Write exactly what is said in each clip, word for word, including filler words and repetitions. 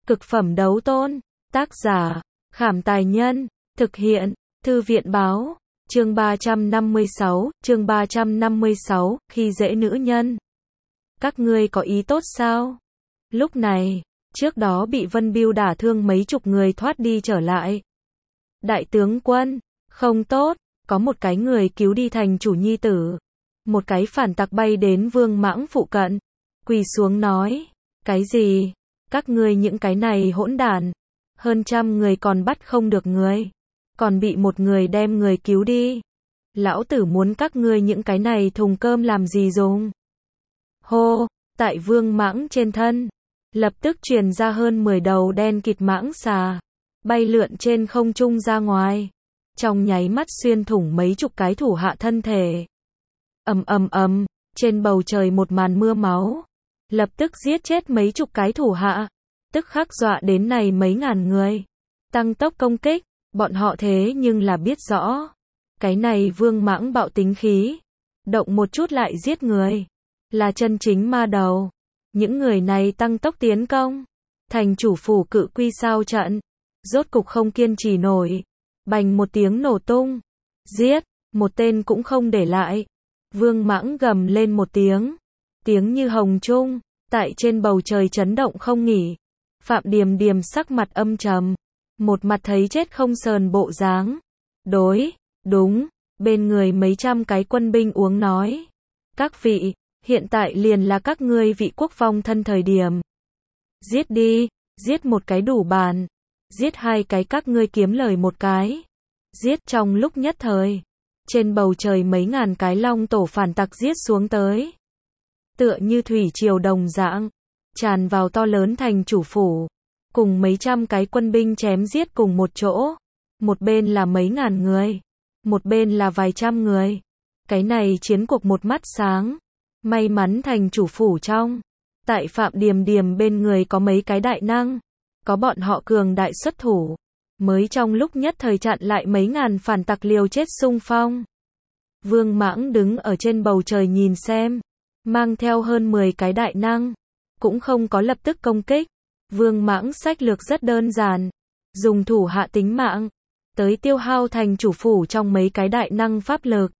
Cực phẩm đấu tôn. Tác giả, Khảm Tài Nhân. Thực hiện, Thư viện Báo. Chương ba trăm năm mươi sáu, chương ba trăm năm mươi sáu, khi dễ nữ nhân. Các ngươi có ý tốt sao? Lúc này, trước đó bị Vân Bưu đả thương mấy chục người thoát đi trở lại. Đại tướng quân, không tốt, có một cái người cứu đi thành chủ nhi tử. Một cái phản tặc bay đến Vương Mãng phụ cận, quỳ xuống nói, cái gì? Các ngươi những cái này hỗn đản, hơn trăm người còn bắt không được người, còn bị một người đem người cứu đi. Lão tử muốn các ngươi những cái này thùng cơm làm gì dùng? Hô, tại Vương Mãng trên thân, lập tức truyền ra hơn mười đầu đen kịt mãng xà, bay lượn trên không trung ra ngoài, trong nháy mắt xuyên thủng mấy chục cái thủ hạ thân thể. Ầm ầm ầm, trên bầu trời một màn mưa máu, lập tức giết chết mấy chục cái thủ hạ, tức khắc dọa đến này mấy ngàn người. Tăng tốc công kích, bọn họ thế nhưng là biết rõ, cái này Vương Mãng bạo tính khí, động một chút lại giết người, là chân chính ma đầu. Những người này tăng tốc tiến công, thành chủ phủ cự quy sao trận, rốt cục không kiên trì nổi, bành một tiếng nổ tung, giết, một tên cũng không để lại. Vương Mãng gầm lên một tiếng, tiếng như hồng trung, tại trên bầu trời chấn động không nghỉ. Phạm Điềm Điềm sắc mặt âm trầm, một mặt thấy chết không sờn bộ dáng. Đối, đúng, bên người mấy trăm cái quân binh uống nói, các vị, hiện tại liền là các ngươi vị quốc phong thân thời điểm. Giết đi, giết một cái đủ bàn, giết hai cái các ngươi kiếm lời một cái. Giết trong lúc nhất thời, trên bầu trời mấy ngàn cái long tổ phản tặc giết xuống tới. Tựa như thủy triều đồng dạng, tràn vào to lớn thành chủ phủ, cùng mấy trăm cái quân binh chém giết cùng một chỗ. Một bên là mấy ngàn người, một bên là vài trăm người. Cái này chiến cuộc một mắt sáng. May mắn thành chủ phủ trong, tại Phạm Điềm Điềm bên người có mấy cái đại năng, có bọn họ cường đại xuất thủ, mới trong lúc nhất thời chặn lại mấy ngàn phản tặc liều chết xung phong. Vương Mãng đứng ở trên bầu trời nhìn xem, mang theo hơn mười cái đại năng, cũng không có lập tức công kích. Vương Mãng sách lược rất đơn giản, dùng thủ hạ tính mạng, tới tiêu hao thành chủ phủ trong mấy cái đại năng pháp lực.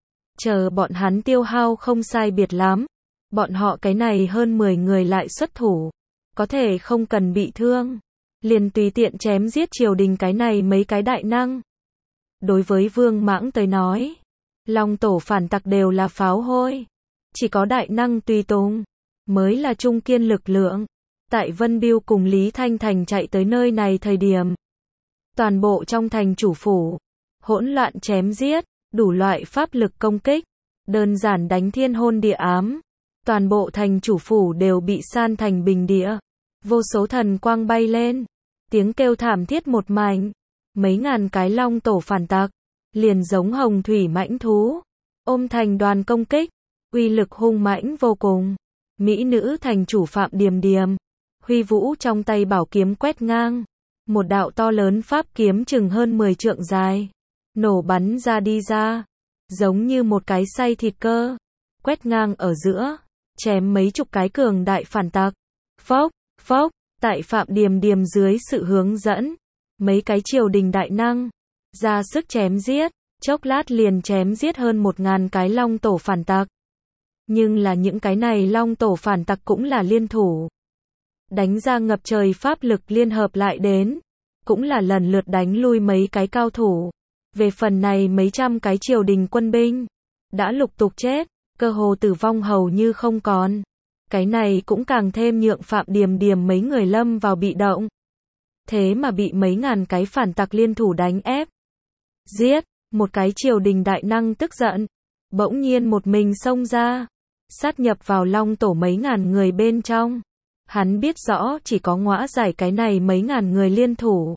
Chờ bọn hắn tiêu hao không sai biệt lắm, bọn họ cái này hơn mười người lại xuất thủ, có thể không cần bị thương, liền tùy tiện chém giết triều đình cái này mấy cái đại năng. Đối với Vương Mãng tới nói, long tổ phản tặc đều là pháo hôi, chỉ có đại năng tùy tùng mới là trung kiên lực lượng. Tại Vân Bưu cùng Lý Thanh Thành chạy tới nơi này thời điểm, toàn bộ trong thành chủ phủ hỗn loạn chém giết, đủ loại pháp lực công kích, đơn giản đánh thiên hôn địa ám, toàn bộ thành chủ phủ đều bị san thành bình địa, vô số thần quang bay lên, tiếng kêu thảm thiết một mảnh, mấy ngàn cái long tổ phản tặc, liền giống hồng thủy mãnh thú, ôm thành đoàn công kích, uy lực hung mãnh vô cùng. Mỹ nữ thành chủ Phạm Điềm Điềm, huy vũ trong tay bảo kiếm quét ngang, một đạo to lớn pháp kiếm chừng hơn mười trượng dài, nổ bắn ra đi ra, giống như một cái xay thịt cơ, quét ngang ở giữa, chém mấy chục cái cường đại phản tặc. Phốc, phốc, tại Phạm Điềm Điềm dưới sự hướng dẫn, mấy cái triều đình đại năng ra sức chém giết, chốc lát liền chém giết hơn một ngàn cái long tổ phản tặc. Nhưng là những cái này long tổ phản tặc cũng là liên thủ, đánh ra ngập trời pháp lực liên hợp lại đến, cũng là lần lượt đánh lui mấy cái cao thủ. Về phần này mấy trăm cái triều đình quân binh, đã lục tục chết, cơ hồ tử vong hầu như không còn. Cái này cũng càng thêm nhượng Phạm Điềm Điềm mấy người lâm vào bị động. Thế mà bị mấy ngàn cái phản tặc liên thủ đánh ép. Giết, một cái triều đình đại năng tức giận, bỗng nhiên một mình xông ra, sát nhập vào long tổ mấy ngàn người bên trong. Hắn biết rõ chỉ có ngõa giải cái này mấy ngàn người liên thủ,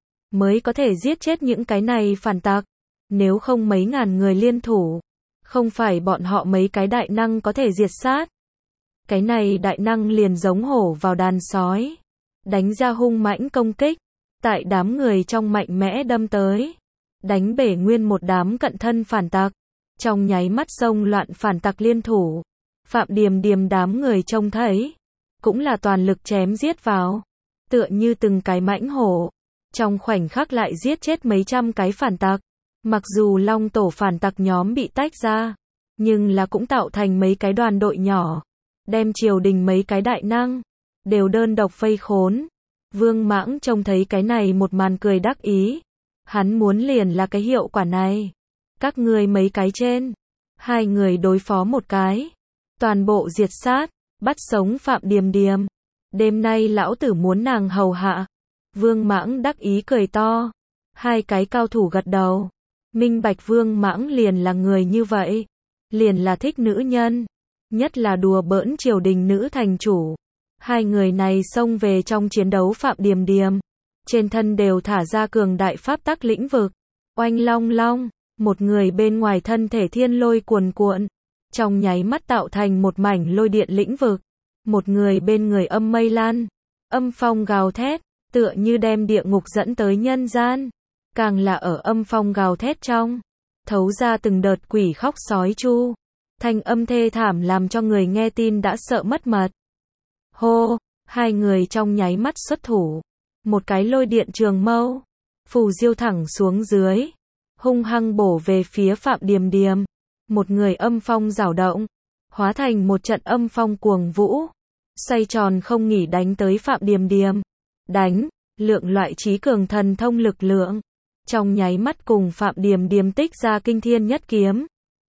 mới có thể giết chết những cái này phản tặc. Nếu không mấy ngàn người liên thủ, không phải bọn họ mấy cái đại năng có thể diệt sát. Cái này đại năng liền giống hổ vào đàn sói, đánh ra hung mãnh công kích, tại đám người trong mạnh mẽ đâm tới, đánh bể nguyên một đám cận thân phản tặc. Trong nháy mắt xông loạn phản tặc liên thủ, Phạm Điềm Điềm đám người trông thấy, cũng là toàn lực chém giết vào. tựa như từng cái mãnh hổ. Trong khoảnh khắc lại giết chết mấy trăm cái phản tặc. Mặc dù Long tổ phản tặc nhóm bị tách ra, nhưng là cũng tạo thành mấy cái đoàn đội nhỏ, đem triều đình mấy cái đại năng, đều đơn độc vây khốn. Vương Mãng trông thấy cái này một màn cười đắc ý. Hắn muốn liền là cái hiệu quả này. Các ngươi mấy cái trên, hai người đối phó một cái, toàn bộ diệt sát, bắt sống Phạm Điềm Điềm. Đêm nay lão tử muốn nàng hầu hạ. Vương Mãng đắc ý cười to. Hai cái cao thủ gật đầu. Minh bạch Vương Mãng liền là người như vậy. Liền là thích nữ nhân. Nhất là đùa bỡn triều đình nữ thành chủ. Hai người này xông về trong chiến đấu Phạm Điềm Điềm. Trên thân đều thả ra cường đại pháp tắc lĩnh vực. Oanh long long. Một người bên ngoài thân thể thiên lôi cuồn cuộn. Trong nháy mắt tạo thành một mảnh lôi điện lĩnh vực. Một người bên người âm mây lan. Âm phong gào thét. Tựa như đem địa ngục dẫn tới nhân gian. Càng là ở âm phong gào thét trong. Thấu ra từng đợt quỷ khóc sói chu. Thanh âm thê thảm làm cho người nghe tin đã sợ mất mật. Hô, hai người trong nháy mắt xuất thủ. Một cái lôi điện trường mâu. Phù diêu thẳng xuống dưới. Hung hăng bổ về phía Phạm Điềm Điềm. Một người âm phong rảo động. Hóa thành một trận âm phong cuồng vũ. Xoay tròn không nghỉ đánh tới Phạm Điềm Điềm. Đánh, lượng loại trí cường thần thông lực lượng. Trong nháy mắt cùng Phạm Điềm Điềm tích ra kinh thiên nhất kiếm.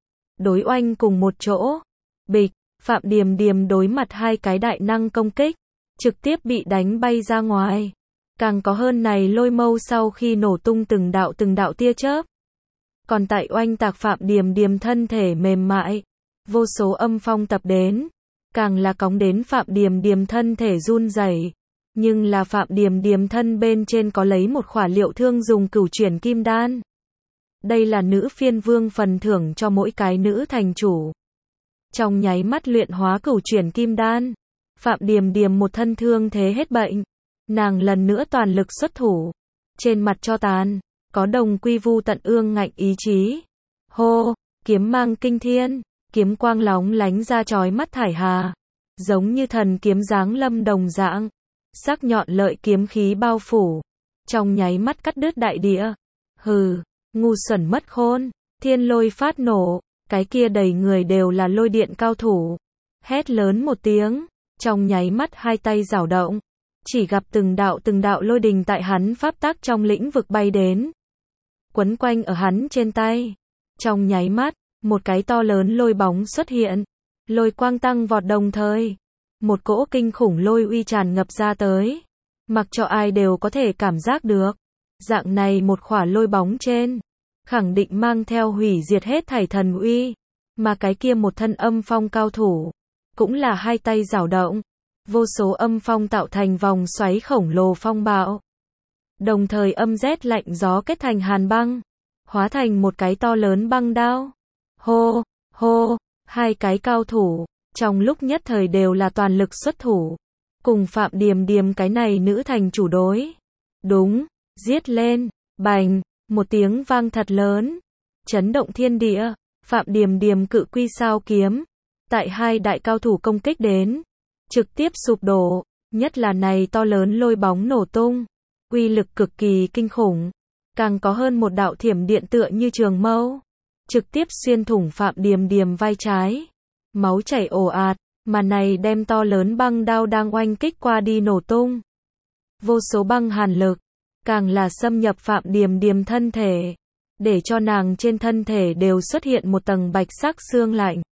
Đối oanh cùng một chỗ. Bịch, Phạm Điềm Điềm đối mặt hai cái đại năng công kích. Trực tiếp bị đánh bay ra ngoài. Càng có hơn này lôi mâu sau khi nổ tung từng đạo từng đạo tia chớp. Còn tại oanh tạc Phạm Điềm Điềm thân thể mềm mại. Vô số âm phong tập đến. Càng là cóng đến Phạm Điềm Điềm thân thể run rẩy. Nhưng là Phạm Điềm Điềm thân bên trên có lấy một khỏa liệu thương dùng cửu chuyển kim đan. Đây là nữ phiên vương phần thưởng cho mỗi cái nữ thành chủ. Trong nháy mắt luyện hóa cửu chuyển kim đan. Phạm Điềm Điềm một thân thương thế hết bệnh. Nàng lần nữa toàn lực xuất thủ. Trên mặt cho tàn, có đồng quy vu tận ương ngạnh ý chí. Hô, kiếm mang kinh thiên, kiếm quang lóng lánh ra chói mắt thải hà. Giống như thần kiếm giáng lâm đồng dạng. Sắc nhọn lợi kiếm khí bao phủ. Trong nháy mắt cắt đứt đại địa. Hừ, ngu xuẩn mất khôn. Thiên lôi phát nổ. Cái kia đầy người đều là lôi điện cao thủ. Hét lớn một tiếng. Trong nháy mắt hai tay giảo động. Chỉ gặp từng đạo từng đạo lôi đình tại hắn pháp tắc trong lĩnh vực bay đến. Quấn quanh ở hắn trên tay. Trong nháy mắt, một cái to lớn lôi bóng xuất hiện. Lôi quang tăng vọt đồng thời. Một cỗ kinh khủng lôi uy tràn ngập ra tới. Mặc cho ai đều có thể cảm giác được. Dạng này một khỏa lôi bóng trên. Khẳng định mang theo hủy diệt hết thảy thần uy. Mà cái kia một thân âm phong cao thủ. Cũng là hai tay giảo động. Vô số âm phong tạo thành vòng xoáy khổng lồ phong bạo. Đồng thời âm rét lạnh gió kết thành hàn băng. Hóa thành một cái to lớn băng đao. Hô, hô, hai cái cao thủ. Trong lúc nhất thời đều là toàn lực xuất thủ. Cùng Phạm Điềm Điềm cái này nữ thành chủ đối. Đúng, giết lên, bành, một tiếng vang thật lớn. Chấn động thiên địa, Phạm Điềm Điềm cự quy sao kiếm. Tại hai đại cao thủ công kích đến. Trực tiếp sụp đổ, nhất là này to lớn lôi bóng nổ tung. Uy lực cực kỳ kinh khủng. Càng có hơn một đạo thiểm điện tựa như trường mâu. Trực tiếp xuyên thủng Phạm Điềm Điềm vai trái. Máu chảy ồ ạt, mà này đem to lớn băng đao đang oanh kích qua đi nổ tung. Vô số băng hàn lực, càng là xâm nhập Phạm Điềm Điềm thân thể, để cho nàng trên thân thể đều xuất hiện một tầng bạch sắc xương lạnh.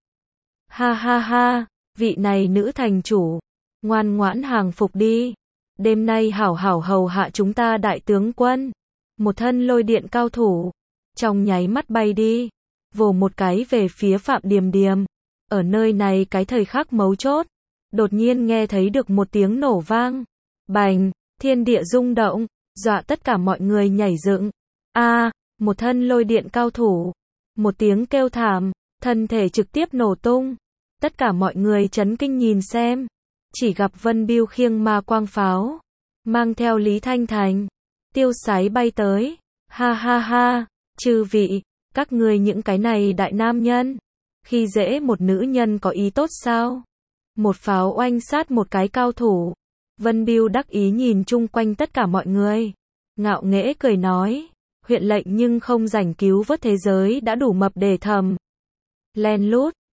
Ha ha ha, vị này nữ thành chủ, ngoan ngoãn hàng phục đi. Đêm nay hảo hảo hầu hạ chúng ta đại tướng quân. Một thân lôi điện cao thủ, trong nháy mắt bay đi, vồ một cái về phía Phạm Điềm Điềm. Ở nơi này cái thời khắc mấu chốt, đột nhiên nghe thấy được một tiếng nổ vang. Bành, thiên địa rung động, dọa tất cả mọi người nhảy dựng. A, một thân lôi điện cao thủ. Một tiếng kêu thảm, thân thể trực tiếp nổ tung. Tất cả mọi người chấn kinh nhìn xem. Chỉ gặp Vân Bưu khiêng ma quang pháo. Mang theo Lý Thanh Thành. Tiêu sái bay tới. Ha ha ha, chư vị, các ngươi những cái này đại nam nhân. Khi dễ một nữ nhân có ý tốt sao? Một pháo oanh sát một cái cao thủ. Vân Biêu đắc ý nhìn chung quanh tất cả mọi người. Ngạo nghễ cười nói, huyện lệnh nhưng không rảnh cứu vớt thế giới đã đủ mập để thầm. Len lút,